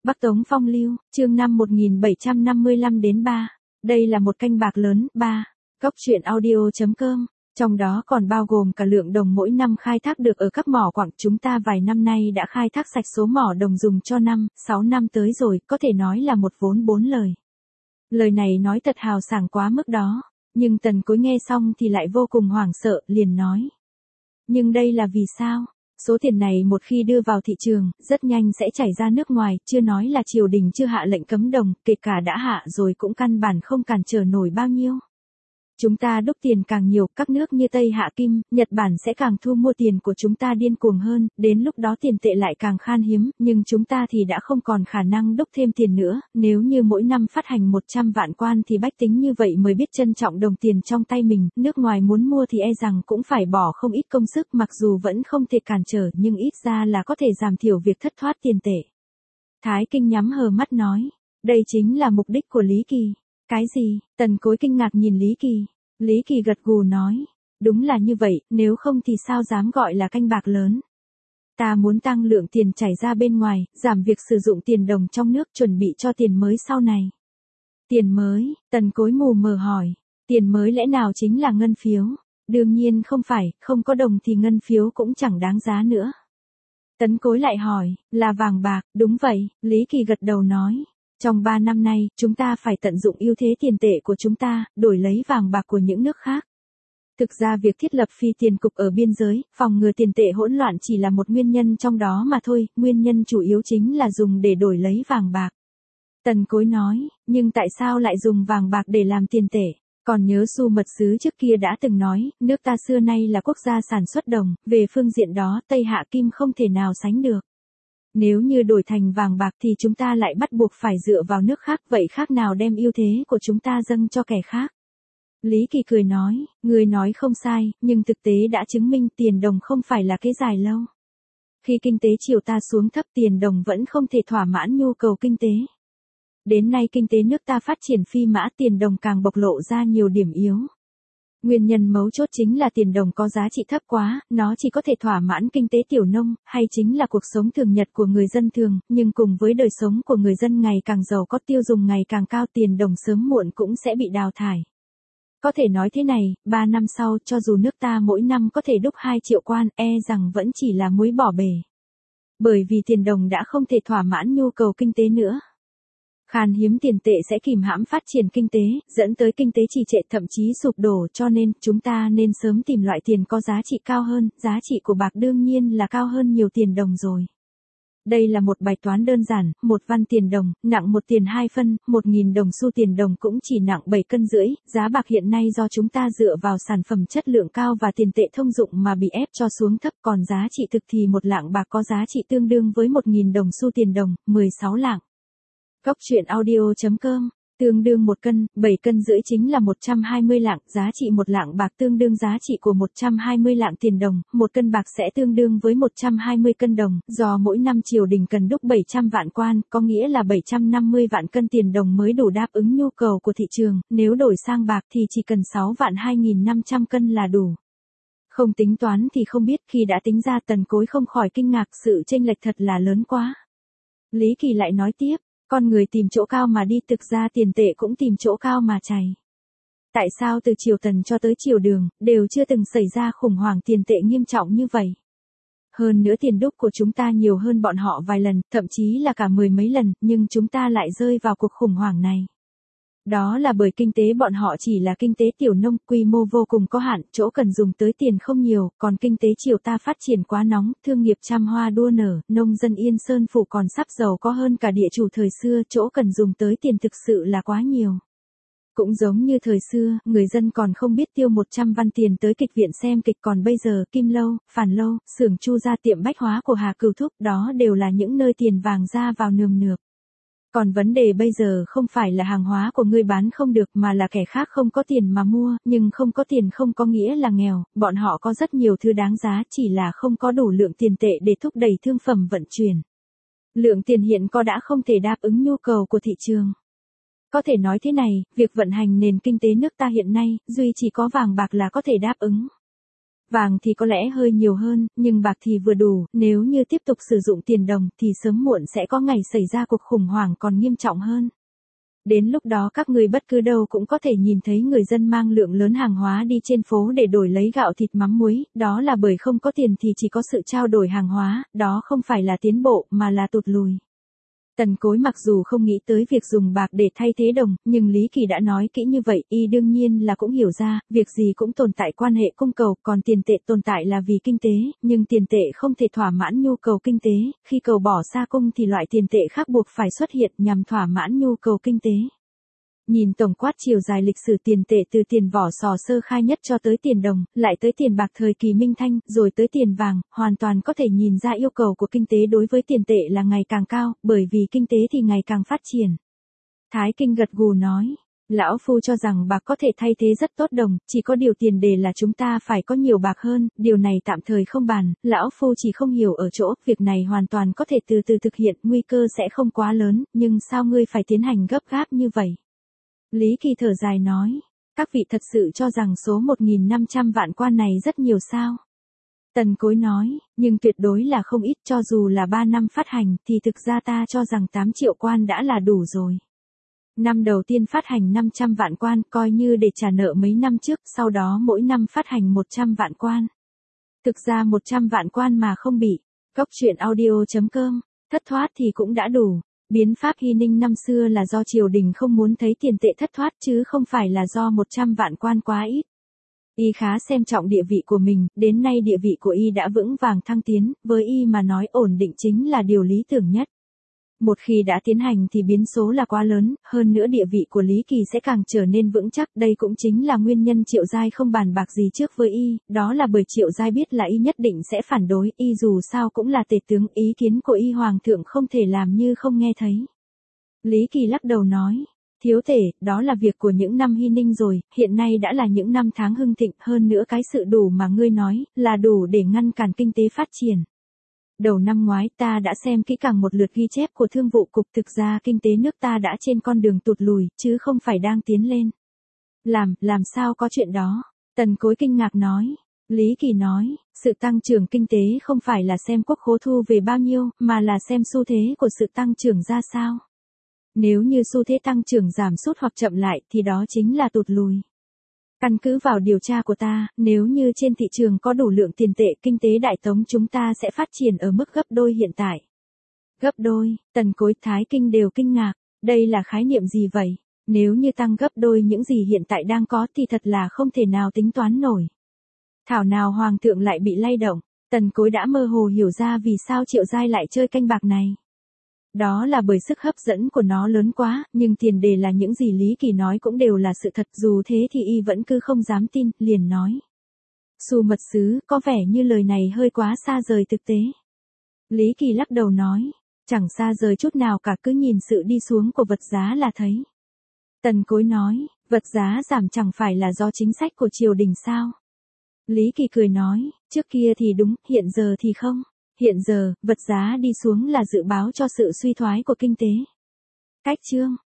Bắc Tống Phong Lưu, chương 5 1755 đến 3. Đây là một kênh bạc lớn, 3. Góc truyện audio.com. Trong đó còn bao gồm cả lượng đồng mỗi năm khai thác được ở các mỏ quặng. Chúng ta vài năm nay đã khai thác sạch số mỏ đồng dùng cho 6 năm tới rồi, có thể nói là một vốn 4 lời. Lời này nói thật hào sảng quá mức đó, nhưng Tần Cối nghe xong thì lại vô cùng hoảng sợ, liền nói. Nhưng đây là vì sao? Số tiền này một khi đưa vào thị trường, rất nhanh sẽ chảy ra nước ngoài, chưa nói là triều đình chưa hạ lệnh cấm đồng, kể cả đã hạ rồi cũng căn bản không cản trở nổi bao nhiêu. Chúng ta đúc tiền càng nhiều, các nước như Tây Hạ Kim, Nhật Bản sẽ càng thu mua tiền của chúng ta điên cuồng hơn, đến lúc đó tiền tệ lại càng khan hiếm, nhưng chúng ta thì đã không còn khả năng đúc thêm tiền nữa, nếu như mỗi năm phát hành 100 vạn quan thì bách tính như vậy mới biết trân trọng đồng tiền trong tay mình, nước ngoài muốn mua thì e rằng cũng phải bỏ không ít công sức, mặc dù vẫn không thể cản trở nhưng ít ra là có thể giảm thiểu việc thất thoát tiền tệ. Thái Kinh nhắm hờ mắt nói, đây chính là mục đích của Lý Kỳ. Cái gì? Tần Cối kinh ngạc nhìn Lý Kỳ. Lý Kỳ gật gù nói, đúng là như vậy, nếu không thì sao dám gọi là canh bạc lớn. Ta muốn tăng lượng tiền chảy ra bên ngoài, giảm việc sử dụng tiền đồng trong nước, chuẩn bị cho tiền mới sau này. Tiền mới? Tần Cối mù mờ hỏi, tiền mới lẽ nào chính là ngân phiếu? Đương nhiên không phải, không có đồng thì ngân phiếu cũng chẳng đáng giá nữa. Tần Cối lại hỏi, là vàng bạc? Đúng vậy, Lý Kỳ gật đầu nói. Trong 3 năm nay, chúng ta phải tận dụng ưu thế tiền tệ của chúng ta, đổi lấy vàng bạc của những nước khác. Thực ra việc thiết lập phi tiền cục ở biên giới, phòng ngừa tiền tệ hỗn loạn chỉ là một nguyên nhân trong đó mà thôi, nguyên nhân chủ yếu chính là dùng để đổi lấy vàng bạc. Tần Cối nói, nhưng tại sao lại dùng vàng bạc để làm tiền tệ? Còn nhớ Xu Mật Sứ trước kia đã từng nói, nước ta xưa nay là quốc gia sản xuất đồng, về phương diện đó Tây Hạ Kim không thể nào sánh được. Nếu như đổi thành vàng bạc thì chúng ta lại bắt buộc phải dựa vào nước khác, vậy khác nào đem ưu thế của chúng ta dâng cho kẻ khác. Lý Kỳ cười nói, người nói không sai, nhưng thực tế đã chứng minh tiền đồng không phải là cái dài lâu. Khi kinh tế triều ta xuống thấp, tiền đồng vẫn không thể thỏa mãn nhu cầu kinh tế. Đến nay kinh tế nước ta phát triển phi mã, tiền đồng càng bộc lộ ra nhiều điểm yếu. Nguyên nhân mấu chốt chính là tiền đồng có giá trị thấp quá, nó chỉ có thể thỏa mãn kinh tế tiểu nông, hay chính là cuộc sống thường nhật của người dân thường, nhưng cùng với đời sống của người dân ngày càng giàu có, tiêu dùng ngày càng cao, tiền đồng sớm muộn cũng sẽ bị đào thải. Có thể nói thế này, 3 năm sau, cho dù nước ta mỗi năm có thể đúc 2 triệu quan, e rằng vẫn chỉ là muối bỏ bể. Bởi vì tiền đồng đã không thể thỏa mãn nhu cầu kinh tế nữa. Khan hiếm tiền tệ sẽ kìm hãm phát triển kinh tế, dẫn tới kinh tế trì trệ thậm chí sụp đổ, cho nên chúng ta nên sớm tìm loại tiền có giá trị cao hơn, giá trị của bạc đương nhiên là cao hơn nhiều tiền đồng rồi. Đây là một bài toán đơn giản, 1 văn tiền đồng, nặng 1 tiền 2 phân, 1.000 đồng xu tiền đồng cũng chỉ nặng 7 cân rưỡi, giá bạc hiện nay do chúng ta dựa vào sản phẩm chất lượng cao và tiền tệ thông dụng mà bị ép cho xuống thấp, còn giá trị thực thì 1 lạng bạc có giá trị tương đương với 1.000 đồng xu tiền đồng, 16 lạng. Góc truyện audio.com, tương đương 1 cân, 7 cân rưỡi chính là 120 lạng, giá trị 1 lạng bạc tương đương giá trị của 120 lạng tiền đồng, 1 cân bạc sẽ tương đương với 120 cân đồng, do mỗi năm triều đình cần đúc 700 vạn quan, có nghĩa là 750 vạn cân tiền đồng mới đủ đáp ứng nhu cầu của thị trường, nếu đổi sang bạc thì chỉ cần 6 vạn 2.500 cân là đủ. Không tính toán thì không biết, khi đã tính ra Tần Cối không khỏi kinh ngạc, sự chênh lệch thật là lớn quá. Lý Kỳ lại nói tiếp. Con người tìm chỗ cao mà đi, thực ra tiền tệ cũng tìm chỗ cao mà chảy. Tại sao từ triều Tần cho tới triều Đường, đều chưa từng xảy ra khủng hoảng tiền tệ nghiêm trọng như vậy? Hơn nữa tiền đúc của chúng ta nhiều hơn bọn họ vài lần, thậm chí là cả 10 mấy lần, nhưng chúng ta lại rơi vào cuộc khủng hoảng này. Đó là bởi kinh tế bọn họ chỉ là kinh tế tiểu nông, quy mô vô cùng có hạn, chỗ cần dùng tới tiền không nhiều, còn kinh tế triều ta phát triển quá nóng, thương nghiệp trăm hoa đua nở, nông dân Yên Sơn Phủ còn sắp giàu có hơn cả địa chủ thời xưa, chỗ cần dùng tới tiền thực sự là quá nhiều. Cũng giống như thời xưa, người dân còn không biết tiêu 100 văn tiền tới kịch viện xem kịch, còn bây giờ Kim Lâu, Phản Lâu, xưởng Chu gia, tiệm bách hóa của Hà Cửu Thúc, đó đều là những nơi tiền vàng ra vào nườm nượp. Còn vấn đề bây giờ không phải là hàng hóa của ngươi bán không được mà là kẻ khác không có tiền mà mua, nhưng không có tiền không có nghĩa là nghèo, bọn họ có rất nhiều thứ đáng giá, chỉ là không có đủ lượng tiền tệ để thúc đẩy thương phẩm vận chuyển. Lượng tiền hiện có đã không thể đáp ứng nhu cầu của thị trường. Có thể nói thế này, việc vận hành nền kinh tế nước ta hiện nay, duy chỉ có vàng bạc là có thể đáp ứng. Vàng thì có lẽ hơi nhiều hơn, nhưng bạc thì vừa đủ, nếu như tiếp tục sử dụng tiền đồng thì sớm muộn sẽ có ngày xảy ra cuộc khủng hoảng còn nghiêm trọng hơn. Đến lúc đó các ngươi bất cứ đâu cũng có thể nhìn thấy người dân mang lượng lớn hàng hóa đi trên phố để đổi lấy gạo thịt mắm muối, đó là bởi không có tiền thì chỉ có sự trao đổi hàng hóa, đó không phải là tiến bộ mà là tụt lùi. Tần Cối mặc dù không nghĩ tới việc dùng bạc để thay thế đồng, nhưng Lý Kỳ đã nói kỹ như vậy, y đương nhiên là cũng hiểu ra, việc gì cũng tồn tại quan hệ cung cầu, còn tiền tệ tồn tại là vì kinh tế, nhưng tiền tệ không thể thỏa mãn nhu cầu kinh tế, khi cầu bỏ xa cung thì loại tiền tệ khác buộc phải xuất hiện nhằm thỏa mãn nhu cầu kinh tế. Nhìn tổng quát chiều dài lịch sử tiền tệ từ tiền vỏ sò sơ khai nhất cho tới tiền đồng, lại tới tiền bạc thời kỳ Minh Thanh, rồi tới tiền vàng, hoàn toàn có thể nhìn ra yêu cầu của kinh tế đối với tiền tệ là ngày càng cao, bởi vì kinh tế thì ngày càng phát triển. Thái Kinh gật gù nói, lão phu cho rằng bạc có thể thay thế rất tốt đồng, chỉ có điều tiền đề là chúng ta phải có nhiều bạc hơn, điều này tạm thời không bàn, lão phu chỉ không hiểu ở chỗ, việc này hoàn toàn có thể từ từ thực hiện, nguy cơ sẽ không quá lớn, nhưng sao ngươi phải tiến hành gấp gáp như vậy? Lý Kỳ thở dài nói, các vị thật sự cho rằng số 1.500 vạn quan này rất nhiều sao? Tần Cối nói, nhưng tuyệt đối là không ít, cho dù là 3 năm phát hành thì thực ra ta cho rằng 8 triệu quan đã là đủ rồi. Năm đầu tiên phát hành 500 vạn quan coi như để trả nợ mấy năm trước, sau đó mỗi năm phát hành 100 vạn quan. Thực ra 100 vạn quan mà không bị, Cốc truyện audio.com, thất thoát thì cũng đã đủ. Biến pháp Hy Ninh năm xưa là do triều đình không muốn thấy tiền tệ thất thoát chứ không phải là do 100 vạn quan quá ít. Y khá xem trọng địa vị của mình, đến nay địa vị của Y đã vững vàng thăng tiến, với Y mà nói ổn định chính là điều lý tưởng nhất. Một khi đã tiến hành thì biến số là quá lớn, hơn nữa địa vị của Lý Kỳ sẽ càng trở nên vững chắc, đây cũng chính là nguyên nhân Triệu Giai không bàn bạc gì trước với Y, đó là bởi Triệu Giai biết là Y nhất định sẽ phản đối, Y dù sao cũng là tể tướng, ý kiến của Y hoàng thượng không thể làm như không nghe thấy. Lý Kỳ lắc đầu nói, thiếu tể, đó là việc của những năm Hy Ninh rồi, hiện nay đã là những năm tháng hưng thịnh, hơn nữa cái sự đủ mà ngươi nói, là đủ để ngăn cản kinh tế phát triển. Đầu năm ngoái ta đã xem kỹ càng một lượt ghi chép của thương vụ cục, thực ra kinh tế nước ta đã trên con đường tụt lùi, chứ không phải đang tiến lên. Làm sao có chuyện đó? Tần Cối kinh ngạc nói. Lý Kỳ nói, sự tăng trưởng kinh tế không phải là xem quốc khố thu về bao nhiêu, mà là xem xu thế của sự tăng trưởng ra sao. Nếu như xu thế tăng trưởng giảm sút hoặc chậm lại thì đó chính là tụt lùi. Căn cứ vào điều tra của ta, nếu như trên thị trường có đủ lượng tiền tệ, kinh tế Đại Tống chúng ta sẽ phát triển ở mức gấp đôi hiện tại. Gấp đôi, Tần Cối, Thái Kinh đều kinh ngạc, đây là khái niệm gì vậy? Nếu như tăng gấp đôi những gì hiện tại đang có thì thật là không thể nào tính toán nổi. Thảo nào Hoàng thượng lại bị lay động, Tần Cối đã mơ hồ hiểu ra vì sao Triệu Giai lại chơi canh bạc này. Đó là bởi sức hấp dẫn của nó lớn quá, nhưng tiền đề là những gì Lý Kỳ nói cũng đều là sự thật, dù thế thì Y vẫn cứ không dám tin, liền nói. Xu mật sứ, có vẻ như lời này hơi quá xa rời thực tế. Lý Kỳ lắc đầu nói, chẳng xa rời chút nào cả, cứ nhìn sự đi xuống của vật giá là thấy. Tần Cối nói, vật giá giảm chẳng phải là do chính sách của triều đình sao? Lý Kỳ cười nói, trước kia thì đúng, hiện giờ thì không. Hiện giờ, vật giá đi xuống là dự báo cho sự suy thoái của kinh tế. Cách chương